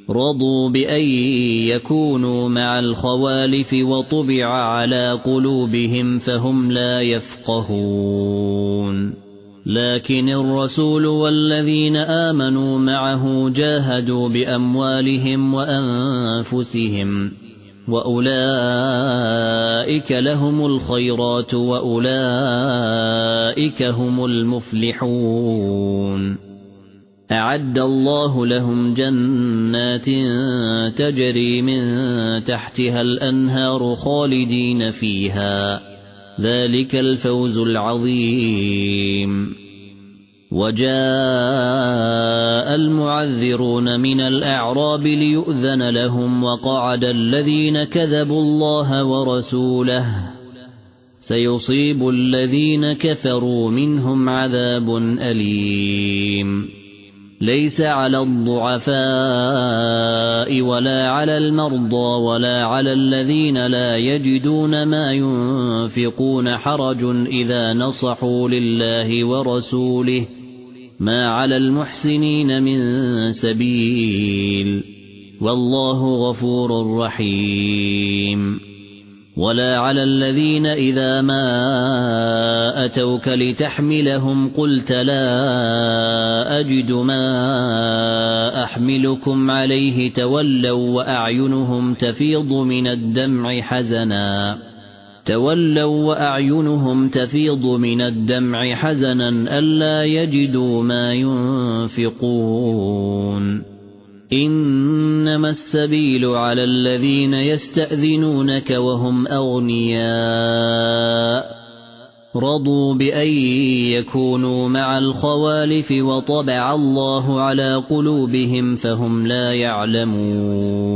رضوا بأن يكونوا مع الخوالف وطبع على قلوبهم فهم لا يفقهون لكن الرسول والذين آمنوا معه جاهدوا بأموالهم وأنفسهم وأولئك لهم الخيرات وأولئك هم المفلحون أعد الله لهم جنات تجري من تحتها الأنهار خالدين فيها ذلك الفوز العظيم وجاء المعذرون من الأعراب ليؤذن لهم وقعد الذين كذبوا الله ورسوله سيصيب الذين كفروا منهم عذاب أليم ليس على الضعفاء ولا على المرضى ولا على الذين لا يجدون ما ينفقون حرج إذا نصحوا لله ورسوله ما على المحسنين من سبيل والله غفور رحيم ولا على الذين إذا ما أتوك لتحملهم قلت لا أجد ما أحملكم عليه تولوا وأعينهم تفيض من الدمع حزنا ألا يجدوا ما ينفقون إنما السبيل على الذين يستأذنونك وهم أغنياء رضوا بأن يكونوا مع الخوالف وطبع الله على قلوبهم فهم لا يعلمون